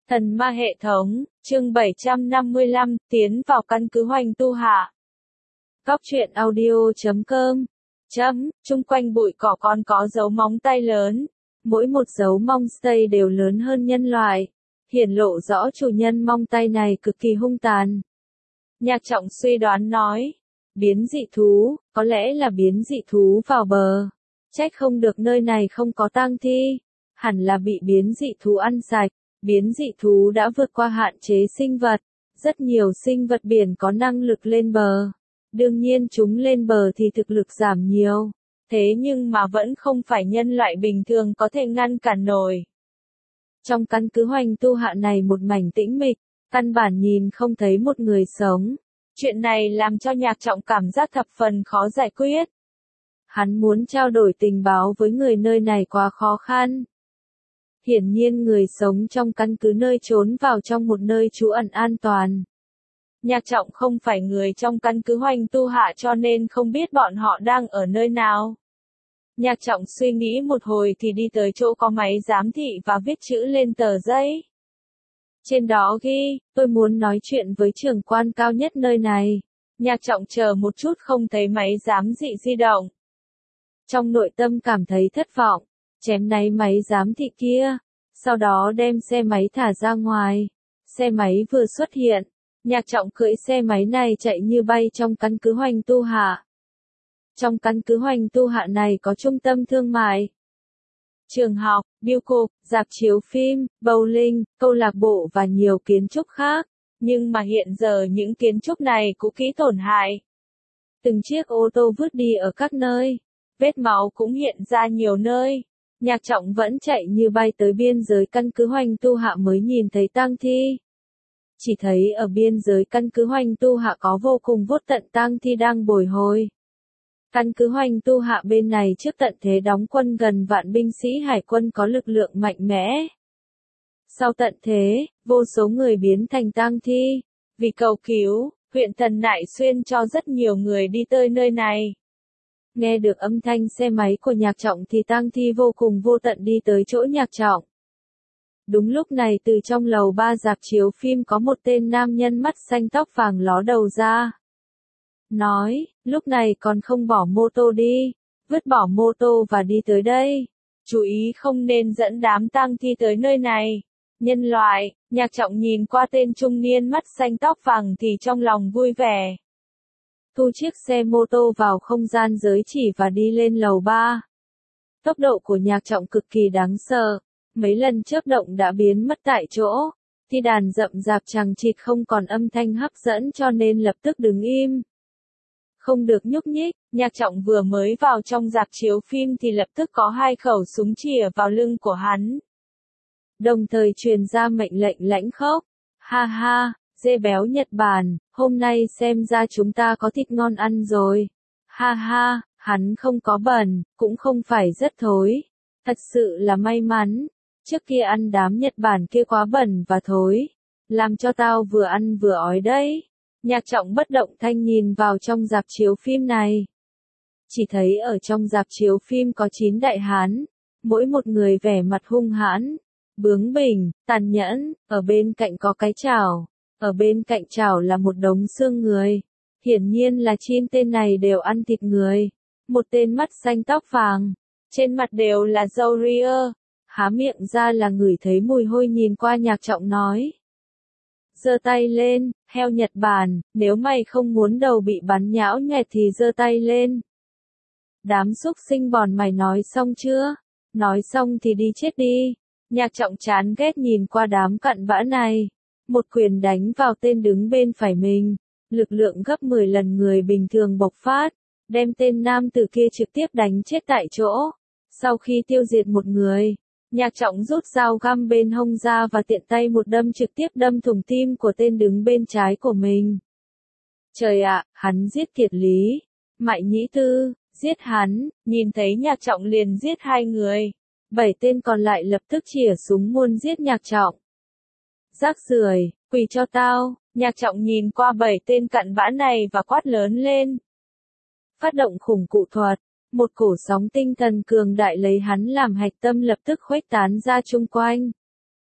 Thần ma hệ thống, chương 755, tiến vào căn cứ hoành tu hạ. Góc truyện audio.com. Chung quanh bụi cỏ còn có dấu móng tay lớn. Mỗi một dấu móng tay đều lớn hơn nhân loại. Hiển lộ rõ chủ nhân móng tay này cực kỳ hung tàn. Nhạc Trọng suy đoán nói. Biến dị thú, có lẽ là biến dị thú vào bờ. Trách không được nơi này không có tang thi. Hẳn là bị biến dị thú ăn sạch. Biến dị thú đã vượt qua hạn chế sinh vật, rất nhiều sinh vật biển có năng lực lên bờ. Đương nhiên chúng lên bờ thì thực lực giảm nhiều, thế nhưng mà vẫn không phải nhân loại bình thường có thể ngăn cản nổi. Trong căn cứ hoành tu hạ này một mảnh tĩnh mịch, căn bản nhìn không thấy một người sống. Chuyện này làm cho Nhạc Trọng cảm giác thập phần khó giải quyết. Hắn muốn trao đổi tình báo với người nơi này quá khó khăn. Hiển nhiên người sống trong căn cứ nơi trốn vào trong một nơi trú ẩn an toàn. Nhạc Trọng không phải người trong căn cứ hoành tu hạ cho nên không biết bọn họ đang ở nơi nào. Nhạc Trọng suy nghĩ một hồi thì đi tới chỗ có máy giám thị và viết chữ lên tờ giấy. Trên đó ghi, tôi muốn nói chuyện với trưởng quan cao nhất nơi này. Nhạc Trọng chờ một chút không thấy máy giám thị di động. Trong nội tâm cảm thấy thất vọng. Chém náy máy giám thị kia, sau đó đem xe máy thả ra ngoài. Xe máy vừa xuất hiện, Nhạc Trọng cưỡi xe máy này chạy như bay trong căn cứ hoành tu hạ. Trong căn cứ hoành tu hạ này có trung tâm thương mại, trường học, bưu cục, rạp chiếu phim, bowling, câu lạc bộ và nhiều kiến trúc khác. Nhưng mà hiện giờ những kiến trúc này cũ kỹ tổn hại. Từng chiếc ô tô vứt đi ở các nơi, vết máu cũng hiện ra nhiều nơi. Nhạc Trọng vẫn chạy như bay tới biên giới căn cứ hoành tu hạ mới nhìn thấy tang thi. Chỉ thấy ở biên giới căn cứ hoành tu hạ có vô cùng vô tận tang thi đang bồi hồi. Căn cứ hoành tu hạ bên này trước tận thế đóng quân gần vạn binh sĩ hải quân có lực lượng mạnh mẽ. Sau tận thế, vô số người biến thành tang thi. Vì cầu cứu, huyện Thần Nại Xuyên cho rất nhiều người đi tới nơi này. Nghe được âm thanh xe máy của Nhạc Trọng thì tang thi vô cùng vô tận đi tới chỗ Nhạc Trọng. Đúng lúc này từ trong lầu 3 rạp chiếu phim có một tên nam nhân mắt xanh tóc vàng ló đầu ra. Nói, lúc này còn không bỏ mô tô đi, vứt bỏ mô tô và đi tới đây. Chú ý không nên dẫn đám tang thi tới nơi này. Nhân loại, Nhạc Trọng nhìn qua tên trung niên mắt xanh tóc vàng thì trong lòng vui vẻ. Thu chiếc xe mô tô vào không gian giới chỉ và đi lên lầu 3. Tốc độ của Nhạc Trọng cực kỳ đáng sợ, mấy lần chớp động đã biến mất tại chỗ. Thi đàn rậm rạp chằng chịt không còn âm thanh hấp dẫn cho nên lập tức đứng im. Không được nhúc nhích, Nhạc Trọng vừa mới vào trong rạp chiếu phim thì lập tức có hai khẩu súng chĩa vào lưng của hắn. Đồng thời truyền ra mệnh lệnh lãnh khốc. Ha ha, dê béo Nhật Bản, hôm nay xem ra chúng ta có thịt ngon ăn rồi. Ha ha, hắn không có bẩn, cũng không phải rất thối. Thật sự là may mắn. Trước kia ăn đám Nhật Bản kia quá bẩn và thối. Làm cho tao vừa ăn vừa ói đấy. Nhạc Trọng bất động thanh nhìn vào trong rạp chiếu phim này. Chỉ thấy ở trong rạp chiếu phim có 9 đại hán. Mỗi một người vẻ mặt hung hãn, bướng bỉnh, tàn nhẫn, ở bên cạnh có cái chảo. Ở bên cạnh chảo là một đống xương người. Hiển nhiên là 9 tên này đều ăn thịt người. Một tên mắt xanh tóc vàng. Trên mặt đều là râu ria. Há miệng ra là ngửi thấy mùi hôi nhìn qua Nhạc Trọng nói. Giơ tay lên, heo Nhật Bản, nếu mày không muốn đầu bị bắn nhão nhẹt thì giơ tay lên. Đám súc sinh bòn mày nói xong chưa? Nói xong thì đi chết đi. Nhạc Trọng chán ghét nhìn qua đám cặn bã này. Một quyền đánh vào tên đứng bên phải mình. Lực lượng gấp 10 lần người bình thường bộc phát. Đem tên nam tử kia trực tiếp đánh chết tại chỗ. Sau khi tiêu diệt một người, Nhạc Trọng rút dao găm bên hông ra và tiện tay một đâm trực tiếp đâm thủng tim của tên đứng bên trái của mình. Trời ạ, hắn giết Kiệt Lý, Mại Nhĩ Tư, giết hắn, nhìn thấy Nhạc Trọng liền giết 2 người. 7 tên còn lại lập tức chỉa súng muôn giết Nhạc Trọng. Rác rưởi, quỳ cho tao. Nhạc Trọng nhìn qua 7 tên cặn bã này và quát lớn lên. Phát động khủng cụ thuật. Một cổ sóng tinh thần cường đại lấy hắn làm hạch tâm lập tức khuếch tán ra chung quanh.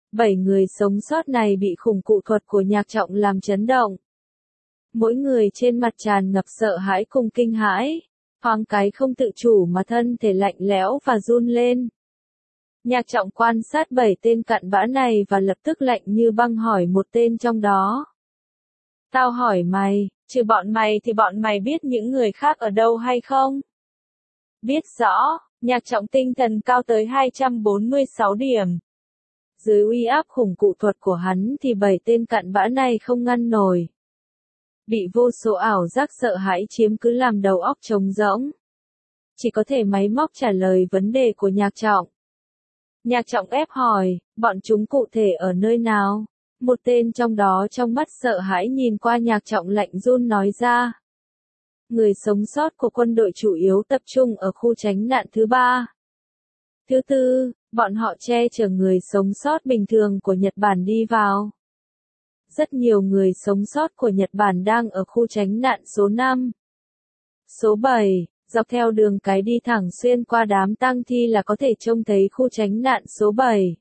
7 người sống sót này bị khủng cụ thuật của Nhạc Trọng làm chấn động. Mỗi người trên mặt tràn ngập sợ hãi cùng kinh hãi, thoáng cái không tự chủ mà thân thể lạnh lẽo và run lên. Nhạc Trọng quan sát 7 tên cặn bã này và lập tức lạnh như băng hỏi một tên trong đó. Tao hỏi mày, trừ bọn mày thì bọn mày biết những người khác ở đâu hay không? Biết rõ, Nhạc Trọng tinh thần cao tới 246 điểm. Dưới uy áp khủng cụ thuật của hắn thì 7 tên cặn bã này không ngăn nổi. Bị vô số ảo giác sợ hãi chiếm cứ làm đầu óc trống rỗng. Chỉ có thể máy móc trả lời vấn đề của Nhạc Trọng. Nhạc Trọng ép hỏi, bọn chúng cụ thể ở nơi nào? Một tên trong đó trong mắt sợ hãi nhìn qua Nhạc Trọng lạnh run nói ra. Người sống sót của quân đội chủ yếu tập trung ở khu tránh nạn thứ 3. Thứ 4, bọn họ che chở người sống sót bình thường của Nhật Bản đi vào. Rất nhiều người sống sót của Nhật Bản đang ở khu tránh nạn số 5. Số 7, dọc theo đường cái đi thẳng xuyên qua đám tang thi là có thể trông thấy khu tránh nạn số 7.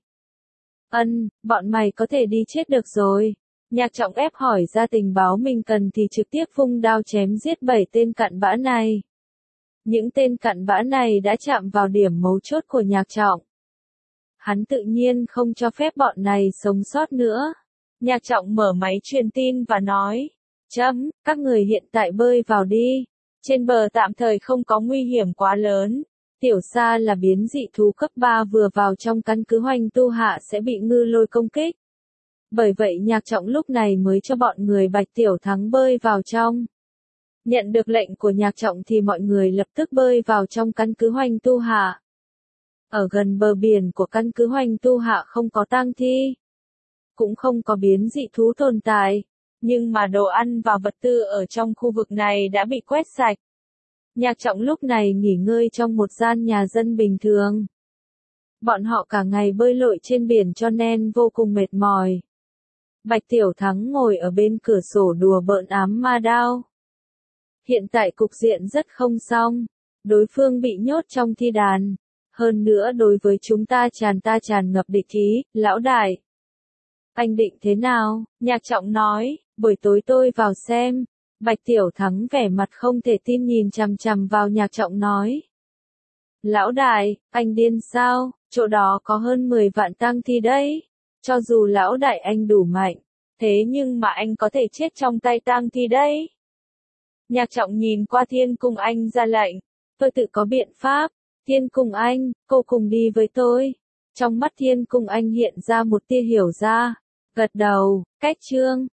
Bọn mày có thể đi chết được rồi. Nhạc Trọng ép hỏi ra tình báo mình cần thì trực tiếp vung đao chém giết 7 tên cặn bã này. Những tên cặn bã này đã chạm vào điểm mấu chốt của Nhạc Trọng. Hắn tự nhiên không cho phép bọn này sống sót nữa. Nhạc Trọng mở máy truyền tin và nói, các người hiện tại bơi vào đi. Trên bờ tạm thời không có nguy hiểm quá lớn. Tiểu Sa là biến dị thú cấp 3 vừa vào trong căn cứ Hoành Tu Hạ sẽ bị ngư lôi công kích. Bởi vậy Nhạc Trọng lúc này mới cho bọn người Bạch Tiểu Thắng bơi vào trong. Nhận được lệnh của Nhạc Trọng thì mọi người lập tức bơi vào trong căn cứ Hoành Tu Hạ. Ở gần bờ biển của căn cứ Hoành Tu Hạ không có tang thi. Cũng không có biến dị thú tồn tại. Nhưng mà đồ ăn và vật tư ở trong khu vực này đã bị quét sạch. Nhạc Trọng lúc này nghỉ ngơi trong một gian nhà dân bình thường. Bọn họ cả ngày bơi lội trên biển cho nên vô cùng mệt mỏi. Bạch Tiểu Thắng ngồi ở bên cửa sổ đùa bỡn ám ma đao. Hiện tại cục diện rất không xong. Đối phương bị nhốt trong thi đàn. Hơn nữa đối với chúng ta tràn ngập địch ý, lão đại. Anh định thế nào? Nhạc Trọng nói, buổi tối tôi vào xem. Bạch Tiểu Thắng vẻ mặt không thể tin nhìn chằm chằm vào Nhạc Trọng nói. Lão đại, anh điên sao? Chỗ đó có hơn 10 vạn tang thi đấy. Cho dù lão đại anh đủ mạnh, thế nhưng mà anh có thể chết trong tay tang thi đấy. Nhạc Trọng nhìn qua Thiên Cung Anh ra lệnh. Tôi tự có biện pháp. Thiên Cung Anh, cô cùng đi với tôi. Trong mắt Thiên Cung Anh hiện ra một tia hiểu ra. Gật đầu, cách chương.